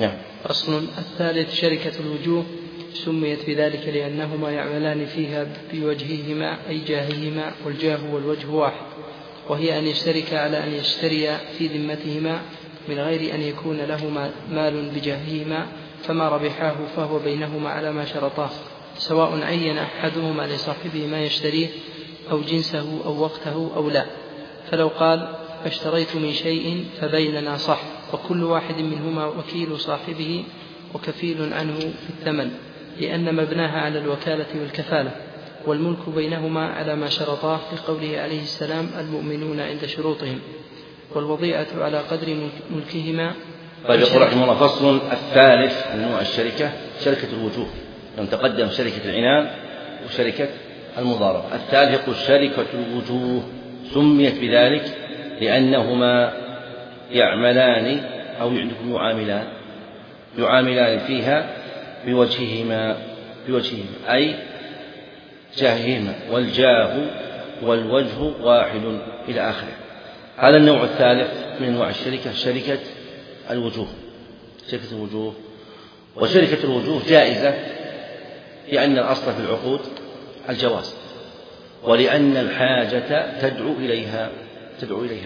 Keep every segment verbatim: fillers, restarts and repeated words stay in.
نعم. فصل الثالث شركة الوجوه سميت بذلك لأنهما يعملان فيها بوجههما أي جاههما، والجاه والوجه واحد، وهي أن يشترك على أن يشتري في ذمتهما من غير أن يكون لهما مال بجاههما، فما ربحاه فهو بينهما على ما شرطاه، سواء عين أحدهما لصاحبه ما يشتريه أو جنسه أو وقته أو لا. فلو قال فاشتريت من شيء فبيننا صح، وكل واحد منهما وكيل صاحبه وكفيل عنه في الثمن، لأن مبناها على الوكالة والكفالة، والملك بينهما على ما شرطاه لقوله عليه السلام المؤمنون عند شروطهم، والوضيعة على قدر ملكهما. طيب يقول رحمه الله فصل الثالث من نوع الشركة شركة الوجوه. لم تقدم شركة العنان وشركة المضاربة. الثالث يقول شركة الوجوه سميت بذلك لأنهما يعملان أو يعاملان يعاملان فيها بوجههما بوجههما أي جاههما، والجاه والوجه واحد إلى آخره. هذا النوع الثالث من أنواع الشركة شركة الوجوه. شركة الوجوه وشركة الوجوه جائزة لأن الأصل في العقود الجواز، ولأن الحاجة تدعو إليها تدعو إليها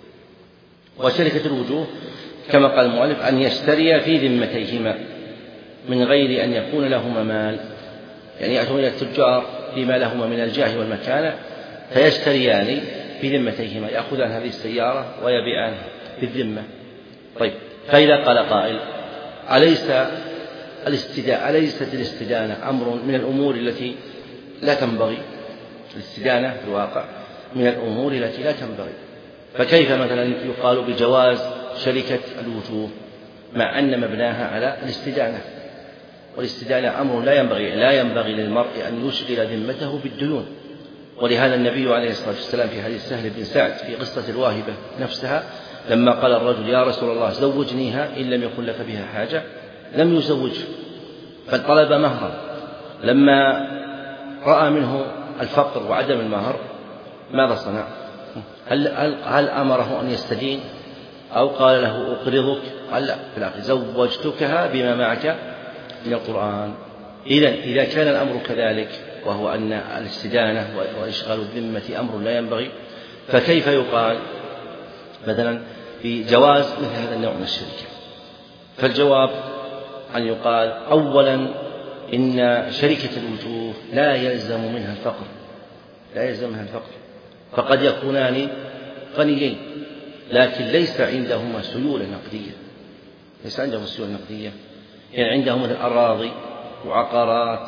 وشركة الوجوه كما قال المؤلف أن يشتري في ذمتيهما من غير أن يكون لهما مال، يعني يأتون إلى التجار فيما لهما من الجاه والمكانة فيشتريان في ذمتيهما، يأخذان هذه السيارة ويبيعان في الذمة. طيب فإذا قال قائل أليس الاستدانة أليست الاستدانة أمر من الأمور التي لا تنبغي؟ الاستدانة في الواقع من الأمور التي لا تنبغي، فكيف مثلا يقال بجواز شركة الوجوه مع أن مبناها على الاستدانة؟ والاستدانة أمر لا ينبغي لا ينبغي للمرء أن يشغل ذمته بالديون. ولهذا النبي عليه الصلاة والسلام في حديث سهل بن سعد في قصة الواهبة نفسها لما قال الرجل يا رسول الله زوجنيها إن لم يكن لك بها حاجة لم يزوجه، فطلب مهرا. لما رأى منه الفقر وعدم المهر ماذا صنع؟ هل, هل أمره أن يستدين أو قال له أقرضك؟ قال لا، في الآخر زوجتكها بما معك من القرآن. إذن إذا كان الأمر كذلك وهو أن الاستدانة وإشغال الذمة أمر لا ينبغي، فكيف يقال مثلا في جواز مثل هذا النوع من الشركة؟ فالجواب أن يقال أولا إن شركة الوجوه لا يلزم منها الفقر لا يلزم منها الفقر فقد يكونان غنيين لكن ليس عندهما سيولة نقدية ليس عندهما سيولة نقدية يعني عندهم مثل أراضي وعقارات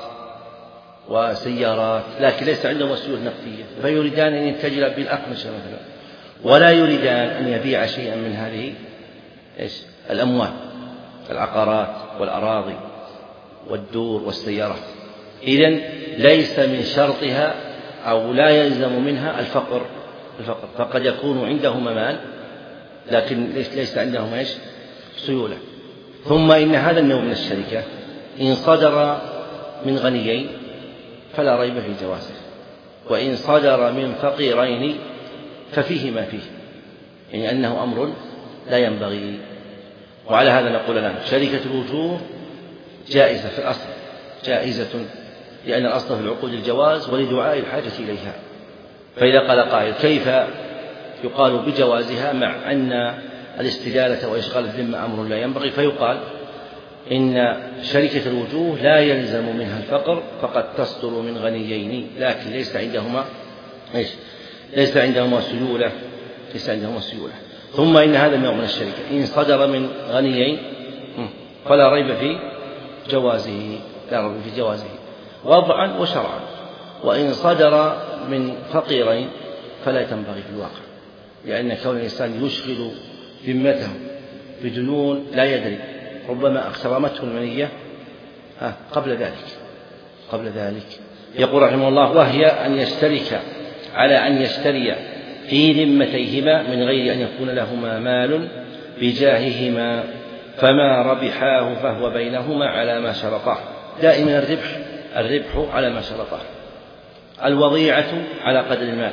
وسيارات لكن ليس عندهم سيولة نقدية، فيريدان أن يتجر بالأقمشة مثلا، ولا يريدان أن يبيع شيئا من هذه الأموال العقارات والأراضي والدور والسيارات. إذن ليس من شرطها أو لا يلزم منها الفقر الفقر فقد يكون عندهما مال لكن ليس عندهما إيش سيولة. ثم إن هذا النوع من الشركة إن صدر من غنيين فلا ريب في جوازه، وإن صدر من فقيرين ففيه ما فيه، يعني أنه أمر لا ينبغي. وعلى هذا نقول الآن شركة الوجوه جائزة في الأصل جائزة لأن الأصل في العقود الجواز ولدعاء الحاجة إليها. فإذا قال قائل كيف يقال بجوازها مع أن الاستدالة وإشغال الذمة أمر لا ينبغي؟ فيقال إن شركة الوجوه لا يلزم منها الفقر فقد تصدر من غنيين لكن ليس عندهما إيش ليس عندهما سيولة ليس عندهما سيولة. ثم إن هذا النوع من الشركة إن صدر من غنيين فلا ريب في جوازه لا ريب في جوازه وضعا وشرعا، وإن صدر من فقيرين فلا تنبغي في الواقع، لأن كون الإنسان يشغل ذمته بديون لا يدري ربما اغترمته المنية قبل ذلك قبل ذلك يقول رحمه الله وهي أن يشترك على أن يشتري في ذمتيهما من غير أن يكون لهما مال بجاههما فما ربحاه فهو بينهما على ما شرطاه. دائما الربح الربح على ما شرطاه، الوضيعة على قدر المال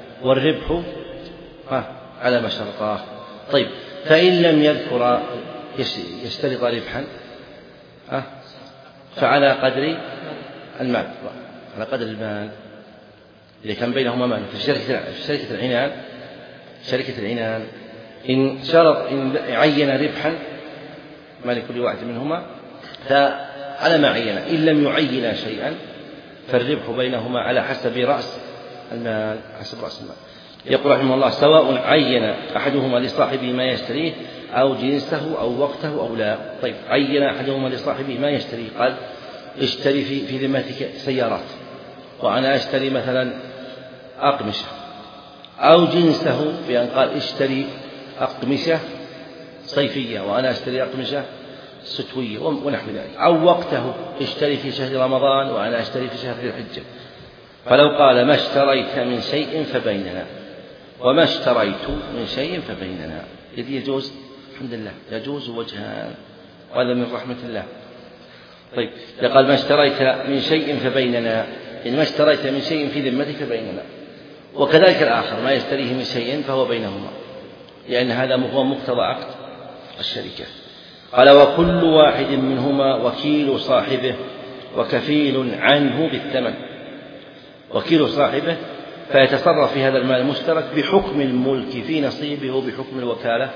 والربح على ما شرطاه. طيب فإن لم يذكر يشترط ربحا فعلى قدر المال، على قدر المال إذا كان بينهما مال. في شركة شركة العنان شركة العنان إن شرط إن عين ربحا ما لكل واحد منهما فعلى ما عين، إن لم يعين شيئا فالربح بينهما على حسب رأس المال، حسب رأس المال. يقول رحمه الله: سواء عين أحدهما لصاحبه ما يشتريه أو جنسه أو وقته أو لا. طيب، عين أحدهما لصاحبه ما يشتريه، قال: اشتري في في ذمتك سيارات وأنا أشتري مثلا أقمشة، أو جنسه بأن قال: اشتري أقمشة صيفية وأنا أشتري أقمشة ستوية ونحو ذلك، أو وقته: اشتري في شهر رمضان وأنا أشتري في شهر الحجة. فلو قال: ما اشتريت من شيء فبيننا، وما اشتريت من شيء فبيننا، إذ يجوز، الحمد لله يجوز وجهان، وهذا من رحمة الله. طيب، قال: ما اشتريت من شيء فبيننا، إن ما اشتريت من شيء في ذمتك فبيننا. وكذلك الآخر ما يشتريه من شيء فهو بينهما، لأن هذا هو مقتضى عقد الشركة. قال: وكل واحد منهما وكيل صاحبه وكفيل عنه بالثمن. وكيل صاحبه فيتصرف في هذا المال المشترك بحكم الملك في نصيبه وبحكم الوكالة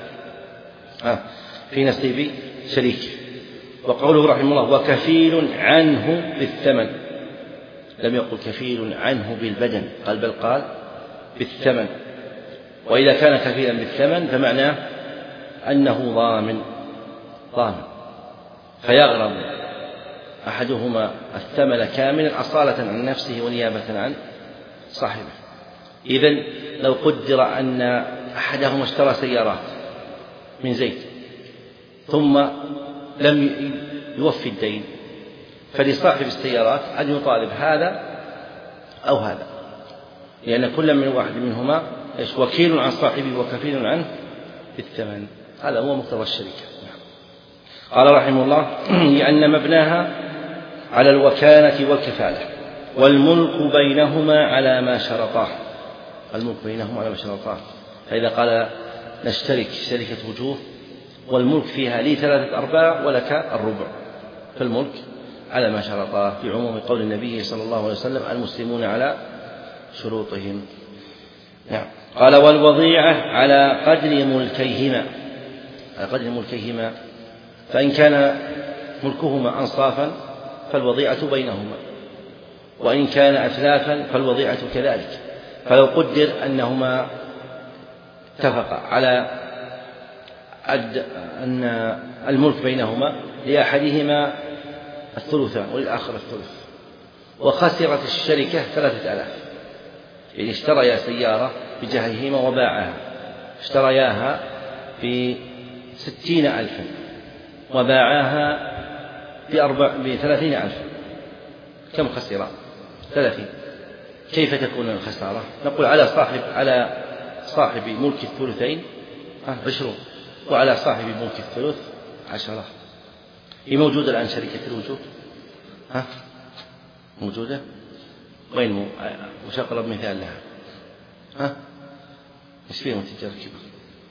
في نصيب شريكه. وقوله رحمه الله: وكفيل عنه بالثمن، لم يقل كفيل عنه بالبدن، قال بل قال بالثمن. وإذا كان كفيلا بالثمن فمعناه أنه ضامن ضامن فيغرم أحدهما الثمن كاملا أصالة عن نفسه ونيابة عن صاحبه. إذن لو قدر أن أحدهما اشترى سيارات من زيد ثم لم يوفي الدين، فلصاحب السيارات أن يطالب هذا أو هذا، لأن كل من واحد منهما وكيل عن صاحبه وكفيل عنه بالثمن. هذا هو مقتضى الشركة. قال رحمه الله: لأن مبناها على الوكالة والكفالة، والملك بينهما على ما شرطاه. الملك بينهما على ما شرطاه. فإذا قال: نشترك شركة وجوه والملك فيها لي ثلاثة أرباع ولك الربع، فالملك على ما شرطاه، في عموم قول النبي صلى الله عليه وسلم: المسلمون على شروطهم. نعم. قال: والوضيعة على قدر ملكيهما، على قدر ملكيهما، فإن كان ملكهما أنصافا فالوضيعة بينهما، وإن كان أثلاثا فالوضيعة كذلك. فلو قدر أنهما اتفقا على أن الملك بينهما لأحدهما الثلثان وللآخر الثلث، وخسرت الشركة ثلاثة آلاف، يعني اشتريا سيارة بجهيهما وباعها، اشترياها بستين ألفا وباعاها بأربع بثلاثين ألفا، كم خسر؟ ثلاثين. كيف تكون الخسارة؟ نقول على صاحب على صاحب ملك الثلثين عشرون، وعلى صاحب ملك الثلث عشرة. هي موجودة الآن شركة الوجوه؟ ها؟ موجودة؟ وين مو؟ وش أقرب مثال لها؟ ها؟ إيش فيهم التجار الكبار؟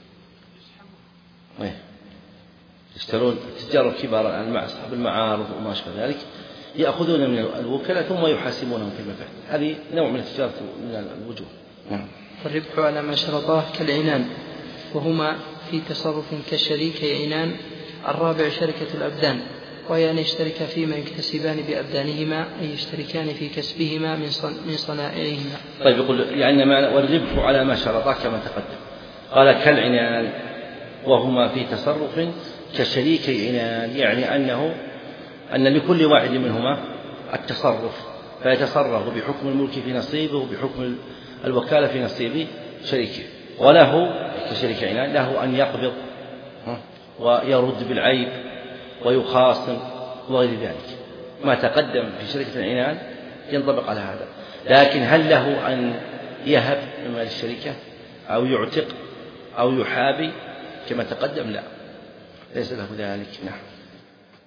وين؟ يشترون التجار الكبار الآن مع أصحاب المعارض وما أشبه ذلك، يأخذون من الوكلاء ثم يحاسبونهم فيما بعد. هذه نوع من التجارة من الوجوه. الربح على ما شرطاه كالعنان، وهما في تصرف كالشريك عنان. الرابع شركة الأبدان، وهي أن يشتركا فيما يكتسبان بأبدانهما، أي يشتركان في كسبهما من صنائعهما. طيب، يقول يعني ما والربح على ما شرطاه كما تقدم. قال: كالعنان، وهما في تصرف كشريك عنان، يعني أنه أن لكل واحد منهما التصرف، فيتصرف بحكم الملك في نصيبه وبحكم الوكالة في نصيب شريكه. وله كشريك عنان له أن يقبض ويرد بالعيب ويخاصم وغير ذلك. ما تقدم في شركة العنان ينطبق على هذا. لكن هل له أن يهب من مال الشركة أو يعتق أو يحابي كما تقدم؟ لا، ليس له ذلك. نعم.